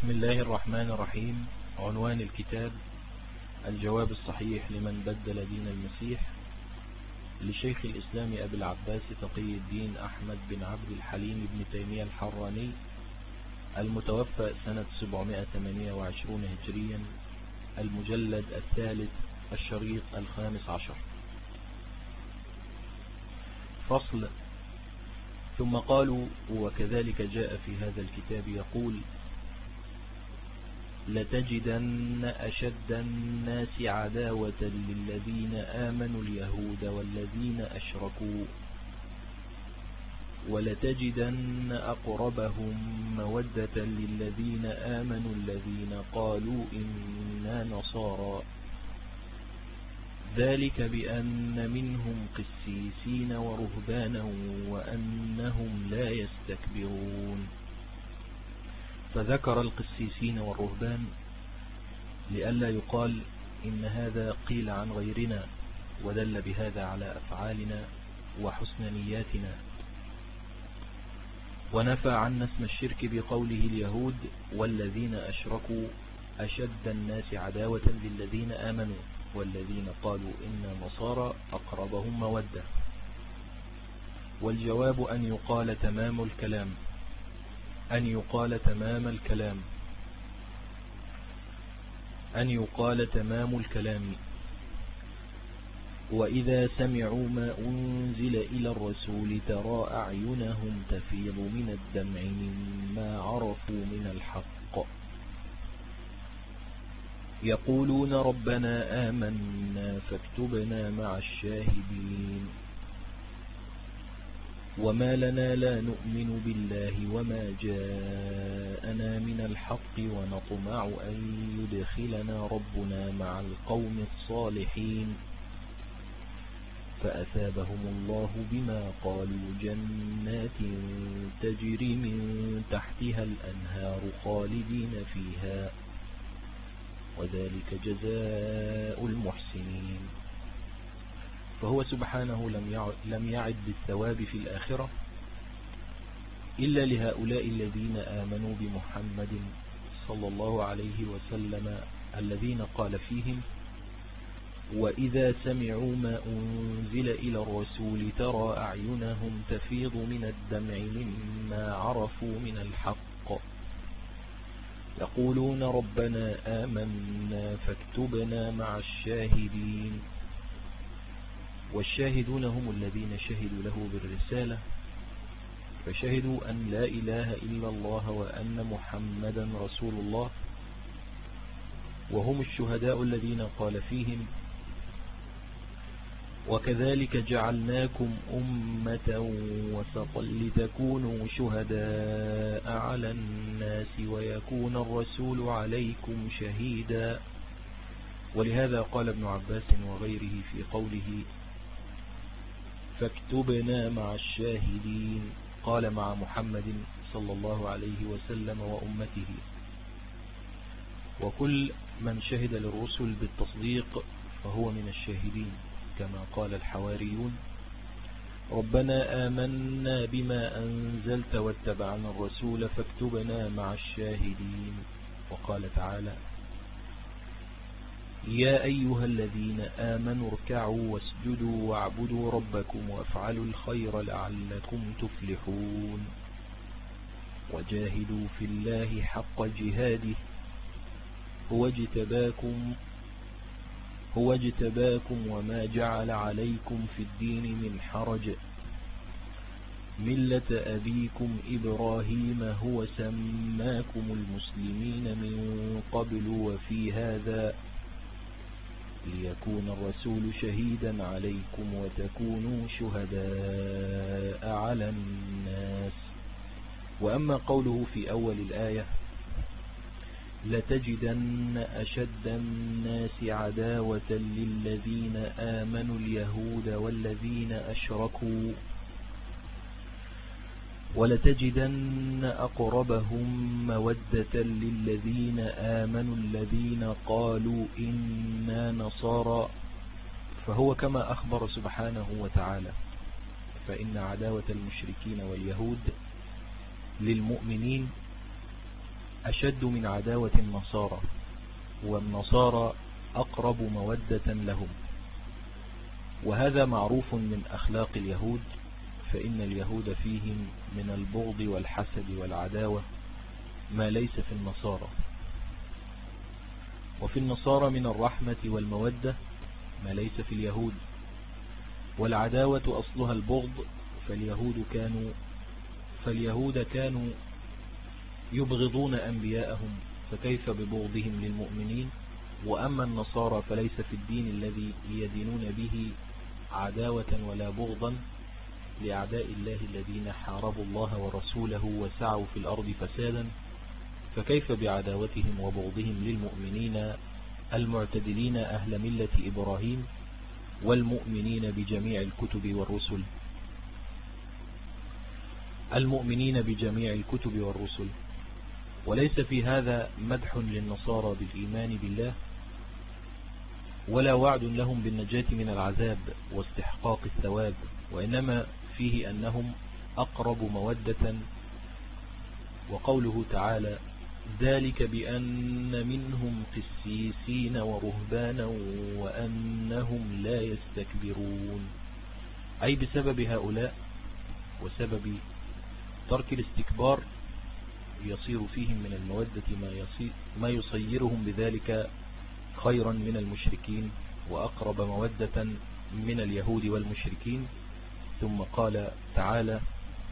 بسم الله الرحمن الرحيم. عنوان الكتاب: الجواب الصحيح لمن بدل دين المسيح، لشيخ الإسلام أبي العباس تقي الدين أحمد بن عبد الحليم بن تيمية الحراني، المتوفى سنة 728 هجريا، المجلد الثالث، الشريط 15. فصل. ثم قالوا: وكذلك جاء في هذا الكتاب يقول: لتجدن أشد الناس عداوة للذين آمنوا اليهود والذين أشركوا، ولتجدن أقربهم مودة للذين آمنوا الذين قالوا إنا نصارى، ذلك بأن منهم قسيسين ورهبانا وأنهم لا يستكبرون. فذكر القسيسين والرهبان لئلا يقال إن هذا قيل عن غيرنا، ودل بهذا على أفعالنا وحسن نياتنا. ونفى عنا اسم الشرك بقوله اليهود والذين أشركوا أشد الناس عداوة للذين آمنوا والذين قالوا إنا نصارى أقربهم مودة. والجواب أن يقال تمام الكلام. وإذا سمعوا ما أنزل إلى الرسول ترى أعينهم تفيض من الدمع مما عرفوا من الحق، يقولون ربنا آمنا فاكتبنا مع الشاهدين. وما لنا لا نؤمن بالله وما جاءنا من الحق ونطمع أن يدخلنا ربنا مع القوم الصالحين، فأثابهم الله بما قالوا جنات تجري من تحتها الأنهار خالدين فيها، وذلك جزاء المحسنين. فهو سبحانه لم يعد بالثواب في الآخرة إلا لهؤلاء الذين آمنوا بمحمد صلى الله عليه وسلم، الذين قال فيهم: وإذا سمعوا ما أنزل إلى الرسول ترى أعينهم تفيض من الدمع مما عرفوا من الحق، يقولون ربنا آمنا فاكتبنا مع الشاهدين. والشاهدون هم الذين شهدوا له بالرسالة، فشهدوا أن لا إله إلا الله وأن محمدا رسول الله، وهم الشهداء الذين قال فيهم: وكذلك جعلناكم أمة وسطا لتكونوا شهداء على الناس ويكون الرسول عليكم شهيدا. ولهذا قال ابن عباس وغيره في قوله فاكتبنا مع الشاهدين، قال مع محمد صلى الله عليه وسلم وأمته. وكل من شهد للرسل بالتصديق فهو من الشاهدين، كما قال الحواريون: ربنا آمنا بما أنزلت واتبعنا الرسول فاكتبنا مع الشاهدين. وقال تعالى: يا أيها الذين آمنوا اركعوا واسجدوا واعبدوا ربكم وافعلوا الخير لعلكم تفلحون، وجاهدوا في الله حق جهاده هو اجتباكم وما جعل عليكم في الدين من حرج، ملة أبيكم إبراهيم هو سماكم المسلمين من قبل وفي هذا ليكون الرسول شهيدا عليكم وتكونوا شهداء على الناس. وأما قوله في أول الآية: لتجدن أشد الناس عداوة للذين آمنوا اليهود والذين أشركوا، ولتجدن أقربهم مودة للذين آمنوا الذين قالوا إنا نصارى، فهو كما أخبر سبحانه وتعالى، فإن عداوة المشركين واليهود للمؤمنين أشد من عداوة النصارى، والنصارى أقرب مودة لهم. وهذا معروف من أخلاق اليهود، فإن اليهود فيهم من البغض والحسد والعداوة ما ليس في النصارى. وفي النصارى من الرحمة والمودة ما ليس في اليهود. والعداوة أصلها البغض، فاليهود كانوا يبغضون أنبياءهم، فكيف ببغضهم للمؤمنين؟ وأما النصارى فليس في الدين الذي يدينون به عداوة ولا بغضا لأعداء الله الذين حاربوا الله ورسوله وسعوا في الأرض فسادا، فكيف بعداوتهم وبغضهم للمؤمنين المعتدلين أهل ملة إبراهيم والمؤمنين بجميع الكتب والرسل. وليس في هذا مدح للنصارى بالإيمان بالله، ولا وعد لهم بالنجاة من العذاب واستحقاق الثواب، وإنما فيه أنهم أقرب مودة. وقوله تعالى: ذلك بأن منهم قسيسين ورهبانا وأنهم لا يستكبرون، أي بسبب هؤلاء وسبب ترك الاستكبار يصير فيهم من المودة ما يصيرهم بذلك خيرا من المشركين وأقرب مودة من اليهود والمشركين. ثم قال تعالى: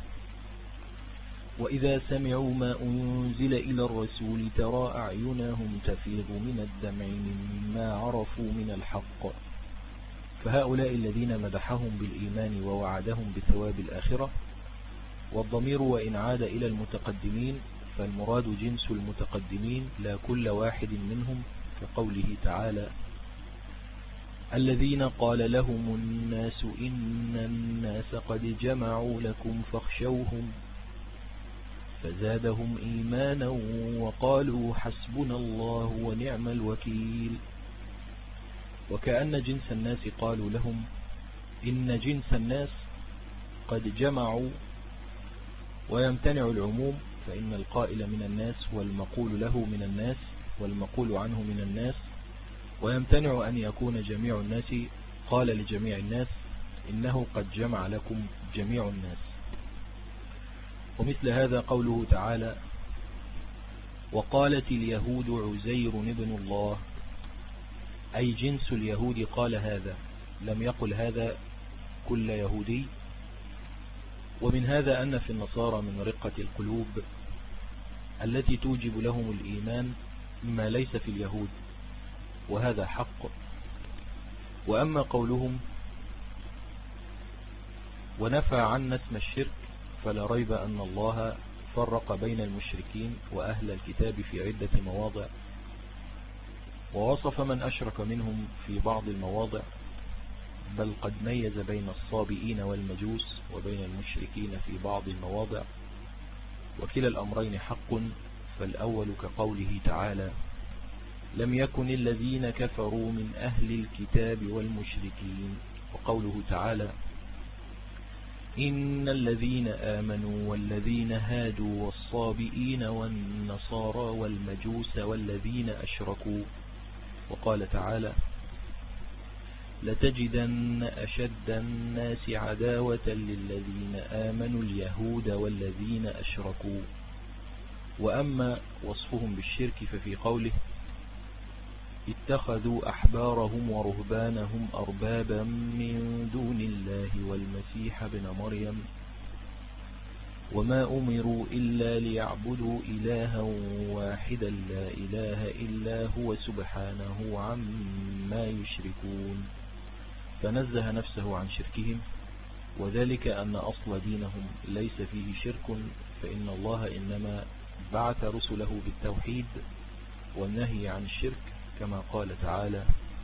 وإذا سمعوا ما أنزل إلى الرسول ترى أعينهم تفيض من الدمع مما عرفوا من الحق. فهؤلاء الذين مدحهم بالإيمان ووعدهم بثواب الآخرة. والضمير وإن عاد إلى المتقدمين فالمراد جنس المتقدمين لا كل واحد منهم، كقوله تعالى: الذين قال لهم الناس إن الناس قد جمعوا لكم فاخشوهم فزادهم إيمانا وقالوا حسبنا الله ونعم الوكيل. وكأن جنس الناس قالوا لهم إن جنس الناس قد جمعوا، ويمتنع العموم، فإن القائل من الناس والمقول له من الناس والمقول عنه من الناس، ويمتنع أن يكون جميع الناس قال لجميع الناس إنه قد جمع لكم جميع الناس. ومثل هذا قوله تعالى: وقالت اليهود عزير ابن الله، أي جنس اليهود قال هذا، لم يقل هذا كل يهودي. ومن هذا أن في النصارى من رقة القلوب التي توجب لهم الإيمان ما ليس في اليهود، وهذا حق. وأما قولهم ونفى عنا اسم الشرك، فلا ريب أن الله فرق بين المشركين وأهل الكتاب في عدة مواضع، ووصف من أشرك منهم في بعض المواضع، بل قد ميز بين الصابئين والمجوس وبين المشركين في بعض المواضع، وكلا الأمرين حق. فالأول كقوله تعالى: لم يكن الذين كفروا من أهل الكتاب والمشركين. وقوله تعالى: إن الذين آمنوا والذين هادوا والصابئين والنصارى والمجوس والذين أشركوا. وقال تعالى: لتجدن أشد الناس عداوة للذين آمنوا اليهود والذين أشركوا. وأما وصفهم بالشرك ففي قوله: اتخذوا أحبارهم ورهبانهم أربابا من دون الله والمسيح ابن مريم وما أمروا إلا ليعبدوا إلها واحدا لا إله إلا هو سبحانه عما يشركون. فنزه نفسه عن شركهم، وذلك أن أصل دينهم ليس فيه شرك، فإن الله إنما بعث رسله بالتوحيد والنهي عن الشرك، كما قال تعالى: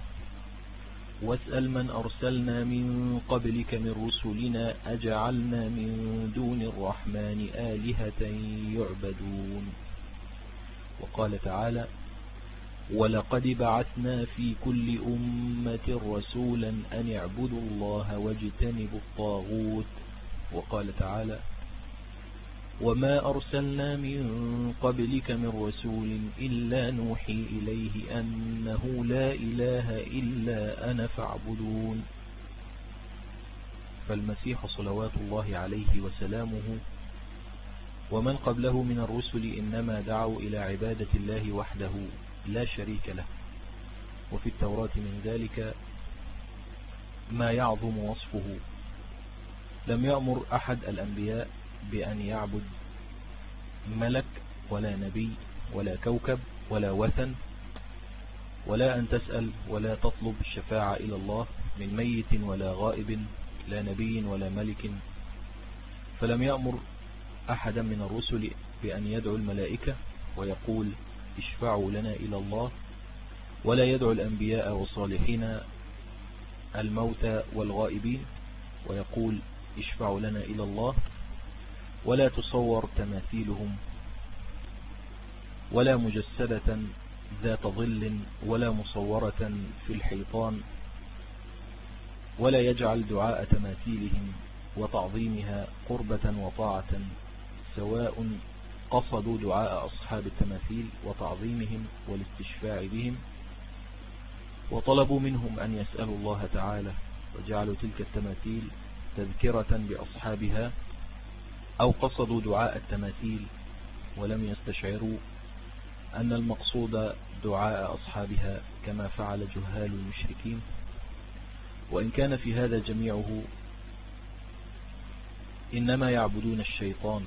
واسأل من أرسلنا من قبلك من رسلنا أجعلنا من دون الرحمن آلهة يعبدون. وقال تعالى: ولقد بعثنا في كل أمة رسولا أن اعبدوا الله واجتنبوا الطاغوت. وقال تعالى: وما أرسلنا من قبلك من رسول إلا نوحي إليه أنه لا إله إلا أنا فاعبدون. فالمسيح صلوات الله عليه وسلامه ومن قبله من الرسل إنما دعوا إلى عبادة الله وحده لا شريك له. وفي التوراة من ذلك ما يعظم وصفه. لم يأمر أحد الأنبياء بأن يعبد ملك ولا نبي ولا كوكب ولا وثن، ولا أن تسأل ولا تطلب الشفاعة إلى الله من ميت ولا غائب، لا نبي ولا ملك. فلم يأمر أحدا من الرسل بأن يدعو الملائكة ويقول اشفعوا لنا إلى الله، ولا يدعو الأنبياء والصالحين الموتى والغائبين ويقول اشفعوا لنا إلى الله، ولا تصور تماثيلهم ولا مجسدة ذات ظل ولا مصورة في الحيطان، ولا يجعل دعاء تماثيلهم وتعظيمها قربة وطاعة، سواء قصدوا دعاء أصحاب التماثيل وتعظيمهم والاستشفاع بهم وطلبوا منهم أن يسألوا الله تعالى وجعلوا تلك التماثيل تذكرة بأصحابها، أو قصدوا دعاء التماثيل ولم يستشعروا أن المقصود دعاء أصحابها كما فعل جهال المشركين. وإن كان في هذا جميعه إنما يعبدون الشيطان،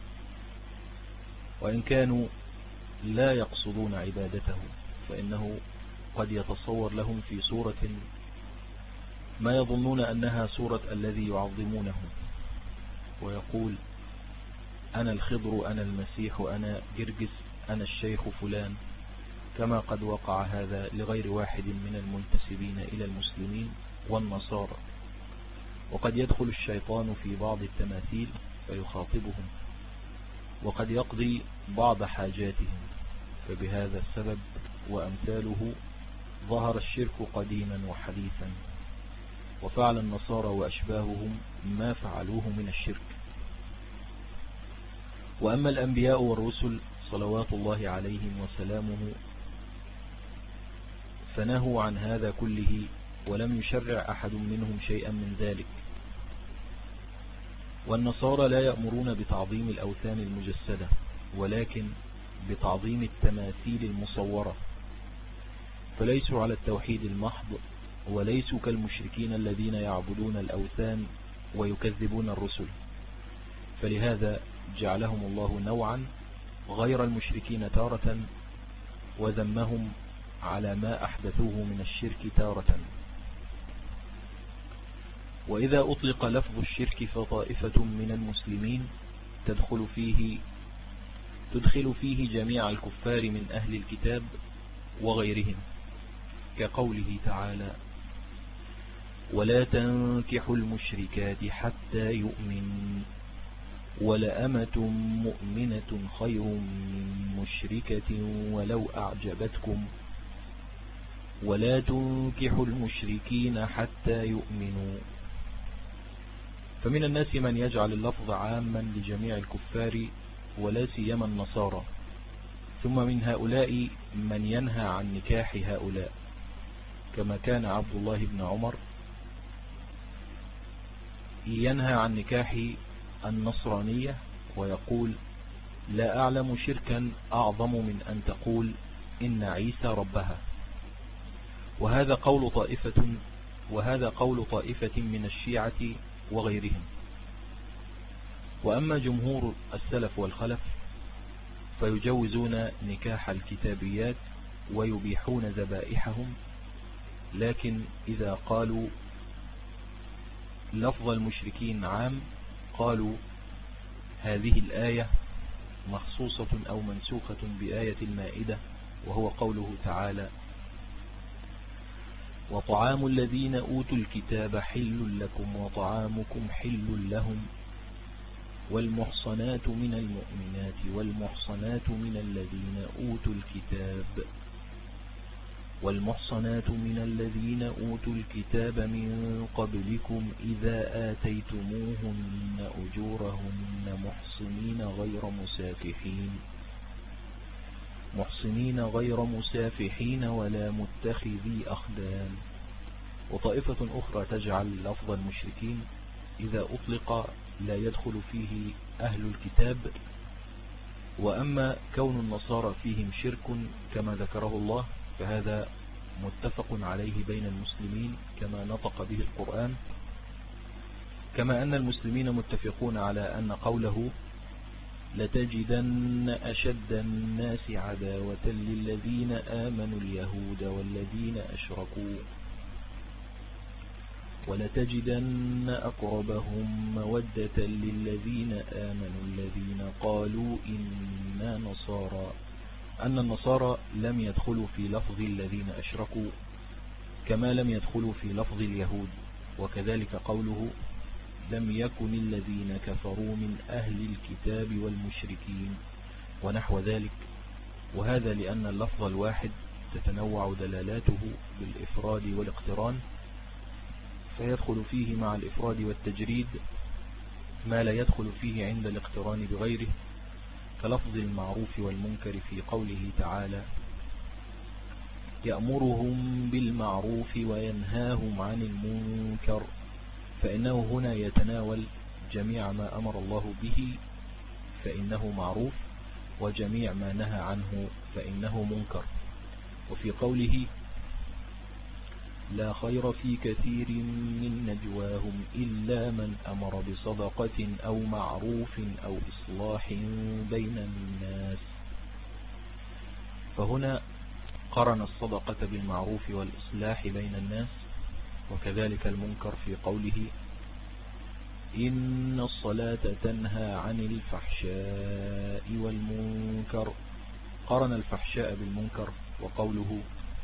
وإن كانوا لا يقصدون عبادته، فإنه قد يتصور لهم في صورة ما يظنون أنها صورة الذي يعظمونه، ويقول أنا الخضر، أنا المسيح، أنا جرجس، أنا الشيخ فلان، كما قد وقع هذا لغير واحد من المنتسبين إلى المسلمين والنصارى. وقد يدخل الشيطان في بعض التماثيل فيخاطبهم، وقد يقضي بعض حاجاتهم. فبهذا السبب وأمثاله ظهر الشرك قديما وحديثا، وفعل النصارى وأشباههم ما فعلوه من الشرك. وأما الأنبياء والرسل صلوات الله عليهم وسلامه فنهوا عن هذا كله، ولم يشرع أحد منهم شيئا من ذلك. والنصارى لا يأمرون بتعظيم الأوثان المجسدة، ولكن بتعظيم التماثيل المصورة، فليسوا على التوحيد المحض، وليسوا كالمشركين الذين يعبدون الأوثان ويكذبون الرسل. فلهذا جعلهم الله نوعا غير المشركين تارة، وذمهم على ما أحدثوه من الشرك تارة. وإذا أطلق لفظ الشرك فطائفة من المسلمين تدخل فيه جميع الكفار من أهل الكتاب وغيرهم، كقوله تعالى ولا تنكحوا المشركات حتى يؤمنوا ولأمة مؤمنة خير من مشركة ولو أعجبتكم ولا تنكحوا المشركين حتى يؤمنوا. فمن الناس من يجعل اللفظ عاما لجميع الكفار ولا سيما النصارى، ثم من هؤلاء من ينهى عن نكاح هؤلاء، كما كان عبد الله بن عمر ينهى عن نكاح النصرانية ويقول لا أعلم شركا أعظم من أن تقول إن عيسى ربها. وهذا قول طائفة من الشيعة وغيرهم. وأما جمهور السلف والخلف فيجوزون نكاح الكتابيات ويبيحون ذبائحهم، لكن إذا قالوا لفظ المشركين عام قالوا هذه الآية مخصوصة أو منسوخة بآية المائدة، وهو قوله تعالى وطعام الذين أوتوا الكتاب حل لكم وطعامكم حل لهم والمحصنات من المؤمنات والمحصنات من الذين أوتوا الكتاب والمحصنات من الذين أوتوا الكتاب من قبلكم إذا آتيتموهن أجورهن محصنين غير مسافحين ولا متخذي أخدان. وطائفة أخرى تجعل لفظ المشركين إذا أطلق لا يدخل فيه أهل الكتاب. وأما كون النصارى فيهم شرك كما ذكره الله فهذا متفق عليه بين المسلمين كما نطق به القرآن، كما أن المسلمين متفقون على أن قوله لتجدن أشد الناس عداوة للذين آمنوا اليهود والذين أشركوا ولتجدن أقربهم مودة للذين آمنوا الذين قالوا إنا نصارى، أن النصارى لم يدخلوا في لفظ الذين أشركوا كما لم يدخلوا في لفظ اليهود. وكذلك قوله لم يكن الذين كفروا من أهل الكتاب والمشركين ونحو ذلك. وهذا لأن اللفظ الواحد تتنوع دلالاته بالإفراد والاقتران، فيدخل فيه مع الإفراد والتجريد ما لا يدخل فيه عند الاقتران بغيره، كلفظ المعروف والمنكر في قوله تعالى يأمرهم بالمعروف وينهاهم عن المنكر، فإنه هنا يتناول جميع ما أمر الله به فإنه معروف، وجميع ما نهى عنه فإنه منكر. وفي قوله لا خير في كثير من نجواهم إلا من أمر بصدقة أو معروف أو إصلاح بين الناس، فهنا قرن الصدقة بالمعروف والإصلاح بين الناس. وكذلك المنكر في قوله إن الصلاة تنهى عن الفحشاء والمنكر، قرن الفحشاء بالمنكر. وقوله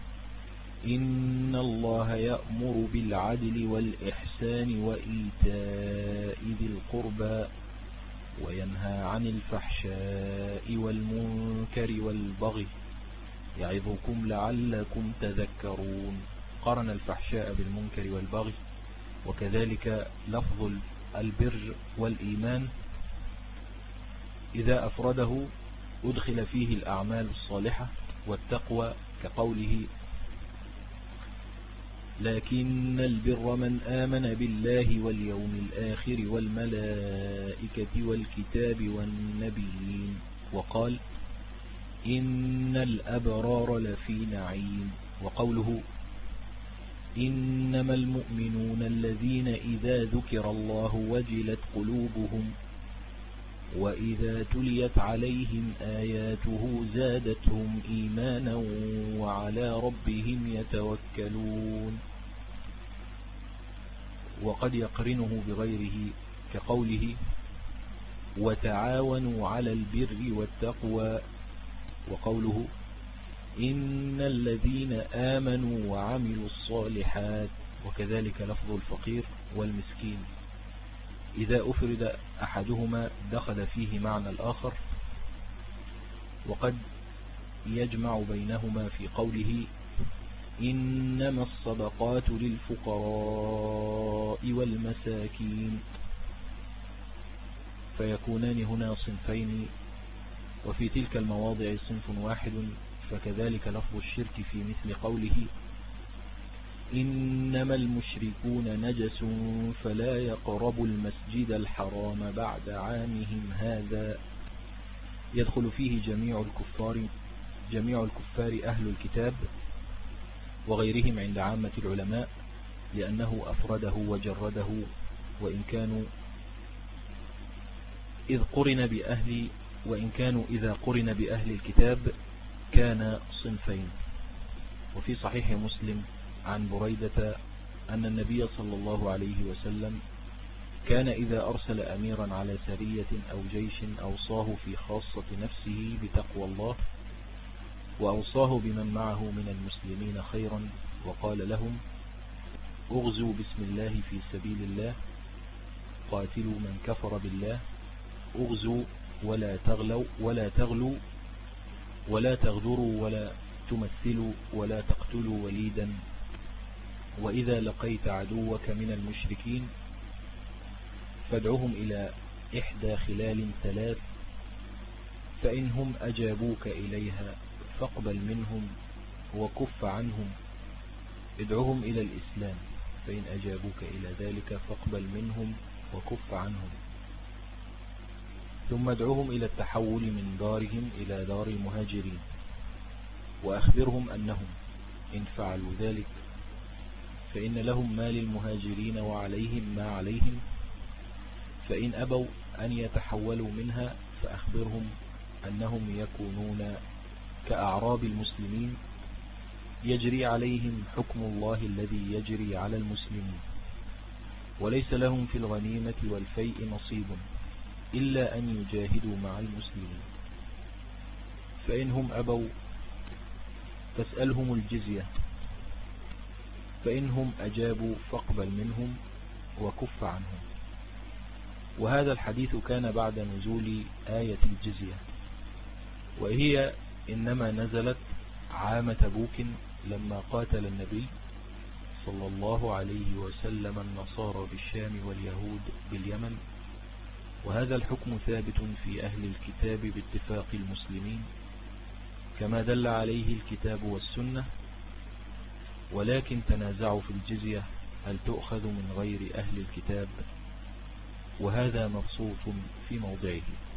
إن الله يأمر بالعدل والإحسان وإيتاء ذي القربى وينهى عن الفحشاء والمنكر والبغي يعظكم لعلكم تذكرون، قرن الفحشاء بالمنكر والبغي. وكذلك لفظ البر والإيمان إذا أفرده أدخل فيه الأعمال الصالحة والتقوى، كقوله لكن البر من آمن بالله واليوم الآخر والملائكة والكتاب والنبيين. وقال إن الأبرار لفي نعيم. وقوله إنما المؤمنون الذين إذا ذكر الله وجلت قلوبهم وإذا تليت عليهم آياته زادتهم إيمانا وعلى ربهم يتوكلون. وقد يقرنه بغيره كقوله وتعاونوا على البر والتقوى. وقوله إن الذين آمنوا وعملوا الصالحات. وكذلك لفظ الفقير والمسكين إذا أفرد أحدهما دخل فيه معنى الآخر. وقد يجمع بينهما في قوله إنما الصدقات للفقراء والمساكين، فيكونان هنا صنفين وفي تلك المواضع صنف واحد. فكذلك لفظ الشرك في مثل قوله إنما المشركون نجس فلا يقربوا المسجد الحرام بعد عامهم هذا، يدخل فيه جميع الكفار أهل الكتاب وغيرهم عند عامة العلماء، لأنه أفرده وجرده، وإن كانوا إذا قرن بأهل الكتاب كان صنفين. وفي صحيح مسلم عن بريدة أن النبي صلى الله عليه وسلم كان إذا أرسل أميرا على سرية أو جيش أوصاه في خاصة نفسه بتقوى الله، وأوصاه بمن معه من المسلمين خيرا، وقال لهم اغزوا بسم الله في سبيل الله، قاتلوا من كفر بالله، اغزوا ولا تغلوا ولا تغدروا ولا تمثلوا ولا تقتلوا وليدا، وإذا لقيت عدوك من المشركين فادعهم إلى إحدى خلال ثلاث، فإنهم أجابوك إليها فاقبل منهم وكف عنهم. ادعهم إلى الإسلام، فإن أجابوك إلى ذلك فاقبل منهم وكف عنهم. ثم ادعهم إلى التحول من دارهم إلى دار المهاجرين، وأخبرهم أنهم إن فعلوا ذلك فإن لهم ما للمهاجرين وعليهم ما عليهم، فإن أبوا أن يتحولوا منها فأخبرهم أنهم يكونون كأعراب المسلمين يجري عليهم حكم الله الذي يجري على المسلمين، وليس لهم في الغنيمة والفيء نصيب إلا أن يجاهدوا مع المسلمين. فإنهم أبوا فاسألهم الجزية، فإنهم أجابوا فاقبل منهم وكف عنهم. وهذا الحديث كان بعد نزول آية الجزية، وهي إنما نزلت عام تبوك لما قاتل النبي صلى الله عليه وسلم النصارى بالشام واليهود باليمن. وهذا الحكم ثابت في أهل الكتاب باتفاق المسلمين كما دل عليه الكتاب والسنة، ولكن تنازعوا في الجزية هل تؤخذ من غير أهل الكتاب، وهذا مبسوط في موضعه.